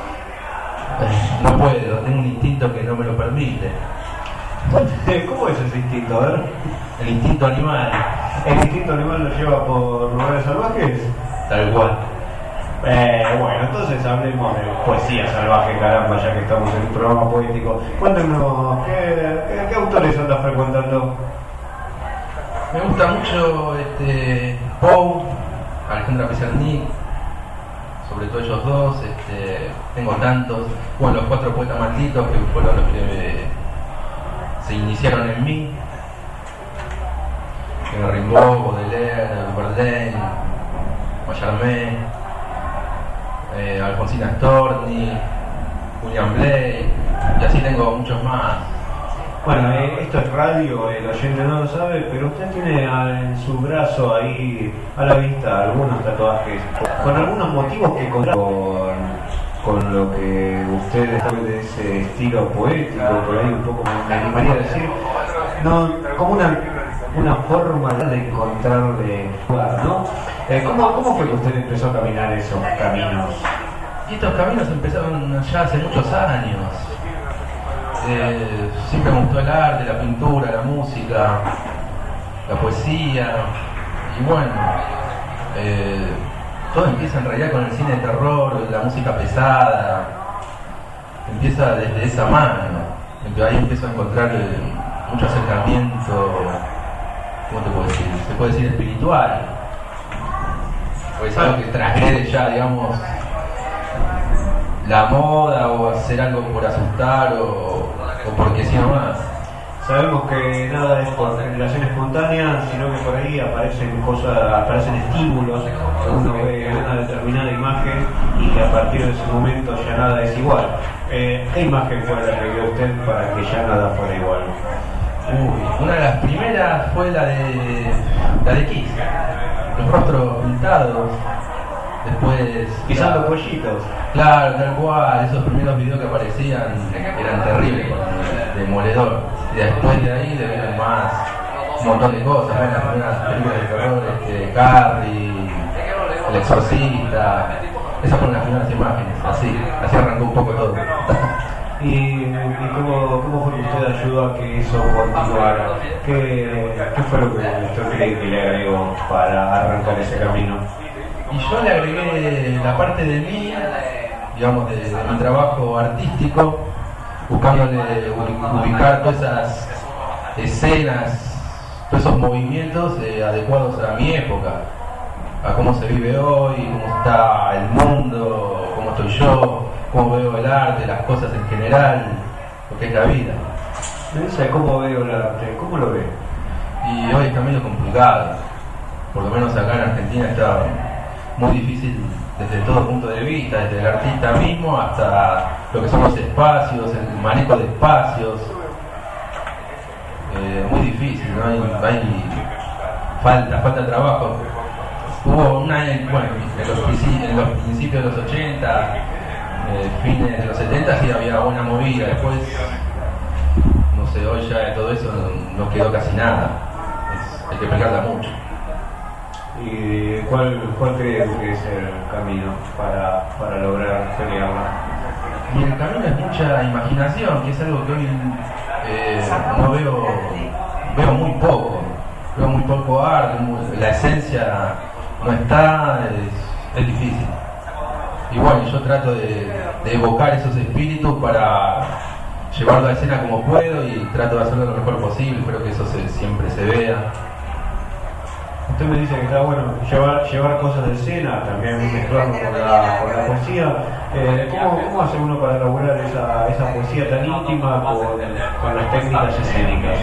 No puedo, tengo un instinto que no me lo permite. ¿Cómo es ese instinto? A ver. El instinto animal. ¿El instinto animal lo lleva por lugares salvajes? Tal cual. Eh, bueno, entonces hablemos de poesía salvaje, caramba, ya que estamos en un programa poético. Cuéntenos, ¿qué, qué, qué autores andas frecuentando? Me gusta mucho este, Poe, Alejandra Pizarnik, sobre todo ellos dos. Este, tengo tantos, bueno, los cuatro poetas malditos que fueron los que me, se iniciaron en mí. Tengo Rimbaud, Baudelaire, Verlaine, Mallarmé, eh, Alfonsina Storni, William Blake, y así tengo muchos más. Bueno, eh, esto es radio, el oyente no lo sabe, pero usted tiene a, en su brazo ahí a la vista algunos tatuajes con algunos motivos que con, con, con lo que usted está de ese estilo poético, por ahí un poco me animaría a decir, no, como una, una forma de encontrarle lugar, ¿no? Eh, ¿cómo, ¿Cómo fue que usted empezó a caminar esos caminos? Y estos caminos empezaron ya hace muchos años. Eh, siempre me gustó el arte, la pintura, la música, la poesía, y bueno, eh, todo empieza en realidad con el cine de terror, la música pesada, empieza desde esa mano, ahí empiezo a encontrar eh, mucho acercamiento, ¿cómo te puedo decir? Se puede decir espiritual, pues algo que transgrede ya, digamos, la moda o hacer algo por asustar o, o porque sí nomás. Sabemos que nada es por generación espontánea, sino que por ahí aparecen cosas, aparecen estímulos, uno ve una determinada imagen y que a partir de ese momento ya nada es igual. Eh, ¿Qué imagen fue la que vio usted para que ya nada fuera igual? Uy, una de las primeras fue la de la de Kiss, los rostros pintados. Después pisando pollitos. Claro, tal cual, esos primeros videos que aparecían eran terribles, demoledor. Y después de ahí le vieron más, un montón de cosas, ¿no? Las primeras películas de terror, este, Carrie, El Exorcista, esas fueron las primeras imágenes, así, así arrancó un poco todo. ¿Y, y cómo, cómo fue que usted ayudó a que eso continuara? ¿Qué, qué fue lo que usted cree que le agregó para arrancar ese camino? Y yo le agregué la parte de mí, digamos, de, de mi trabajo artístico, buscándole ubicar todas esas escenas, todos esos movimientos eh, adecuados a mi época, a cómo se vive hoy, cómo está el mundo, cómo estoy yo, cómo veo el arte, las cosas en general, lo que es la vida. Me dice cómo veo el arte, ¿cómo lo ve? Y hoy está medio complicado, por lo menos acá en Argentina está muy difícil desde todo punto de vista, desde el artista mismo hasta lo que son los espacios, el manejo de espacios, eh, muy difícil, ¿no? Hay, hay falta, falta trabajo. Hubo una, bueno, en los, en los principios de los ochenta, eh, fines de los setenta sí había buena movida, después, no sé, hoy ya de todo eso no, no quedó casi nada, es, hay que pelearla mucho. ¿Y cuál, cuál cree que es el camino para, para lograr pelearla? Y el camino es mucha imaginación, que es algo que hoy eh, no veo, veo muy poco, veo muy poco arte, muy, la esencia no está, es, es difícil. Y bueno, yo trato de, de evocar esos espíritus para llevarlo a escena como puedo y trato de hacerlo lo mejor posible, espero que eso se, siempre se vea. Usted me dice que está bueno llevar, llevar cosas de escena, también mezclarlo con la, con la poesía. Eh, ¿cómo, ¿Cómo hace uno para elaborar esa, esa poesía tan íntima con, con las técnicas escénicas?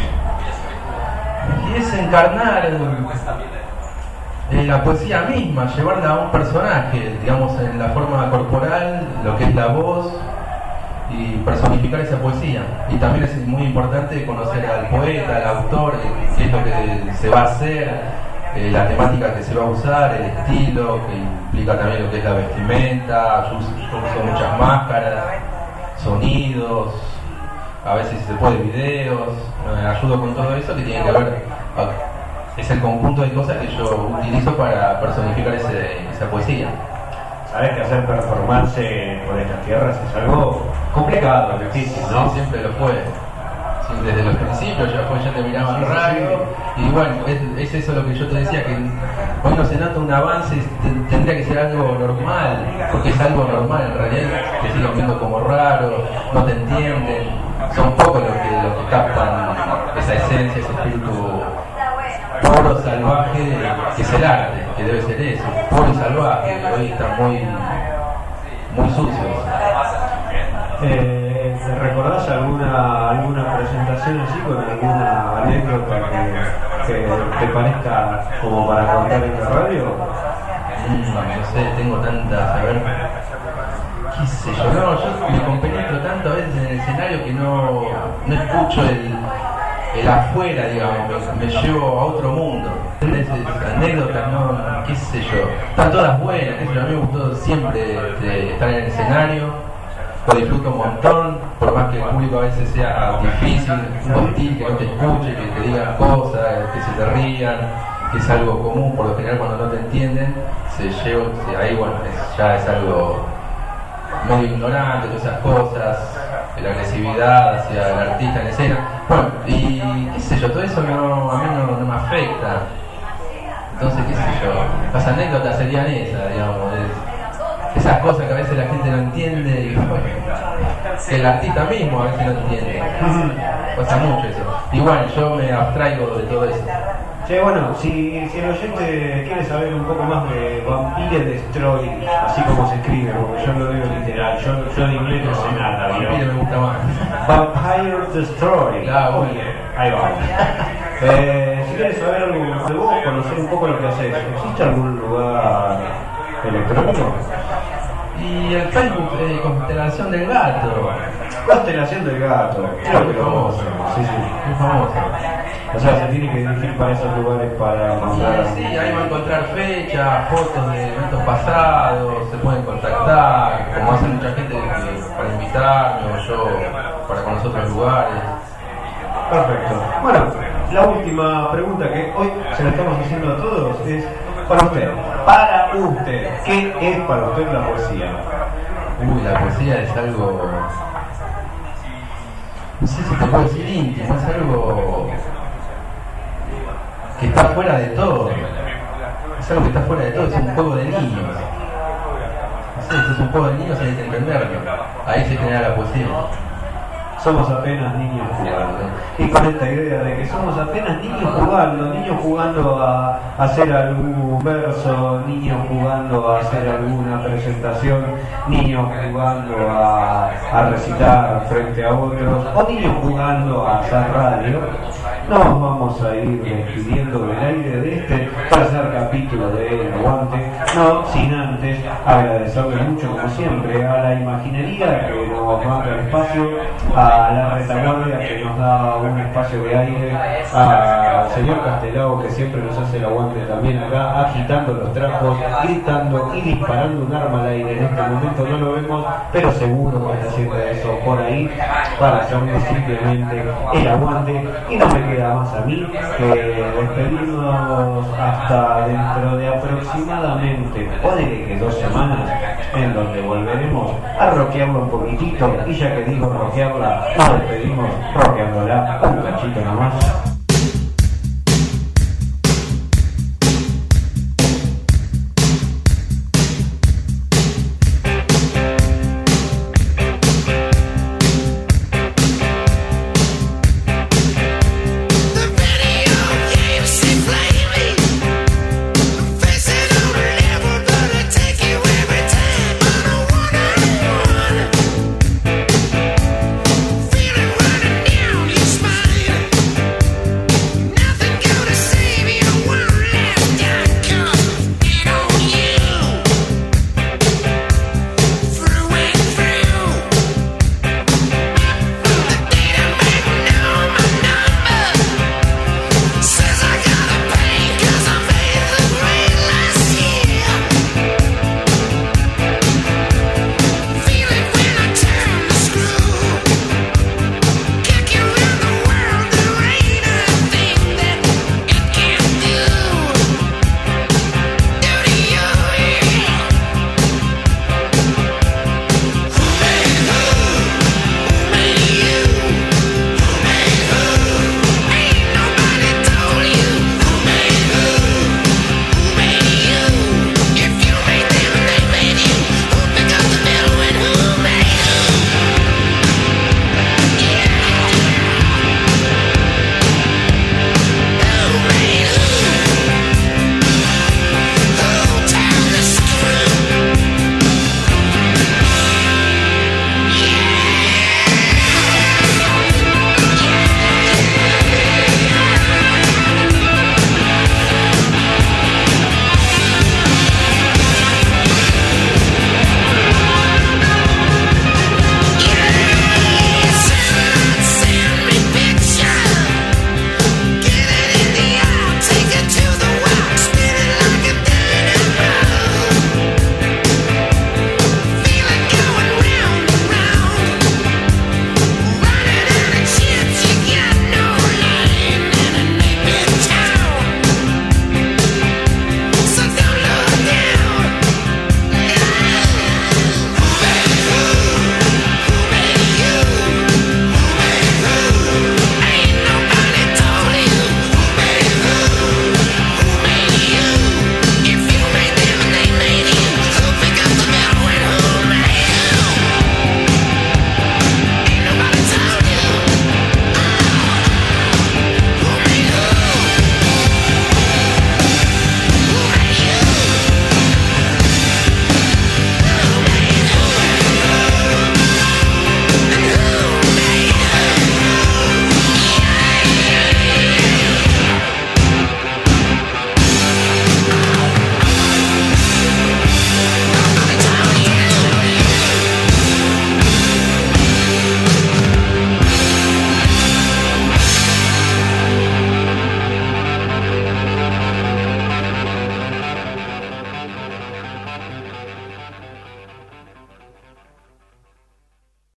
Y es encarnar eh, la poesía misma, llevarla a un personaje, digamos, en la forma corporal, lo que es la voz, y personificar esa poesía. Y también es muy importante conocer al poeta, al autor, qué es lo que se va a hacer, eh, la temática que se va a usar, el estilo, que implica también lo que es la vestimenta. Yo uso, yo uso muchas máscaras, sonidos, a veces se puede videos, me ayudo con todo eso que tiene que ver, es el conjunto de cosas que yo utilizo para personificar ese, esa poesía. Sabes que hacer performance por estas tierras es algo complicado, difícil, ¿no? Sí, siempre lo fue. Sí, desde los principios ya, fue, ya te miraban radio. Y bueno, es, es eso lo que yo te decía, que hoy no se nota un avance, te, tendría que ser algo normal, porque es algo normal en realidad, te siguen viendo como raro, no te entienden, son pocos los que, los que captan esa esencia, ese espíritu puro, salvaje, que es el arte, que debe ser eso, puro y salvaje, que hoy está muy, muy sucio. Eh, ¿Recordás alguna alguna presentación así con alguna anécdota que, que te parezca como para contar en la radio? Mm, no sé, tengo tantas, a ver, qué sé yo, no, yo me compenetro tanto a veces en el escenario que no, no escucho el, el afuera, digamos, me, me llevo a otro mundo. Esas anécdotas, no, qué sé yo, están todas buenas, qué sé yo, a mí me gustó siempre de estar en el escenario. Lo disfruto un montón, por más que el público a veces sea difícil, hostil, que no te escuche, que te digan cosas, que se te rían, que es algo común, por lo general cuando no te entienden, se lleva, se, ahí bueno, es, ya es algo medio ignorante, todas esas cosas, la agresividad hacia el artista en escena. Bueno, y qué sé yo, todo eso no, a mí no, no me afecta. Entonces, qué sé yo, las anécdotas serían esas, digamos, es, esas cosas que a veces la gente no entiende y que el artista mismo a veces no entiende. Pasa mucho eso. Igual yo me abstraigo de todo eso. Sí, bueno, si, si el oyente quiere saber un poco más de Vampire Destroy, así como se escribe, porque yo lo digo literal, yo, yo en inglés no sé nada. Vampire me gusta más. Vampire Destroy. Claro, bueno. Ahí va. Eh, si quieres saber algo de vos, conocer un poco lo que haces, ¿existe algún lugar electrónico? Y el Facebook, eh, Constelación del Gato. Constelación del Gato, creo que lo famoso. Sí, sí. Muy famoso. O sea, se tiene que dirigir para esos lugares para mandar. Sí, sí, ahí va a encontrar fechas, fotos de eventos pasados, se pueden contactar, como hace mucha gente que, para invitarme o yo para conocer otros lugares. Perfecto. Bueno, la última pregunta que hoy se la estamos haciendo a todos es para usted. Para usted, ¿qué es para usted la poesía? Uy, la poesía es algo, no sé si te puedo decir íntimo, es algo que está fuera de todo. Es algo que está fuera de todo, es un juego de niños. No sé, si es un juego de niños hay que entenderlo. Ahí se genera la poesía. Somos apenas niños jugando. Y con esta idea de que somos apenas niños jugando, niños jugando a hacer algún verso, niños jugando a hacer alguna presentación, niños jugando a, a recitar frente a otros, o niños jugando a hacer radio, nos vamos a ir despidiendo del aire de este tercer capítulo de El Aguante, no sin antes agradecerle mucho, como siempre, a la imaginería que nos manda el espacio, a la retaguardia que nos da un espacio de aire, al señor Castelao que siempre nos hace el aguante también acá, agitando los trapos, gritando y disparando un arma al aire. En este momento no lo vemos, pero seguro que está haciendo eso por ahí para hacernos simplemente el aguante. Y no me queda queda más a mí que despedirnos hasta dentro de aproximadamente, ponele que dos semanas, en donde volveremos a rockearla un poquitito, y ya que digo rockearla, nos despedimos rockeándola un cachito nomás.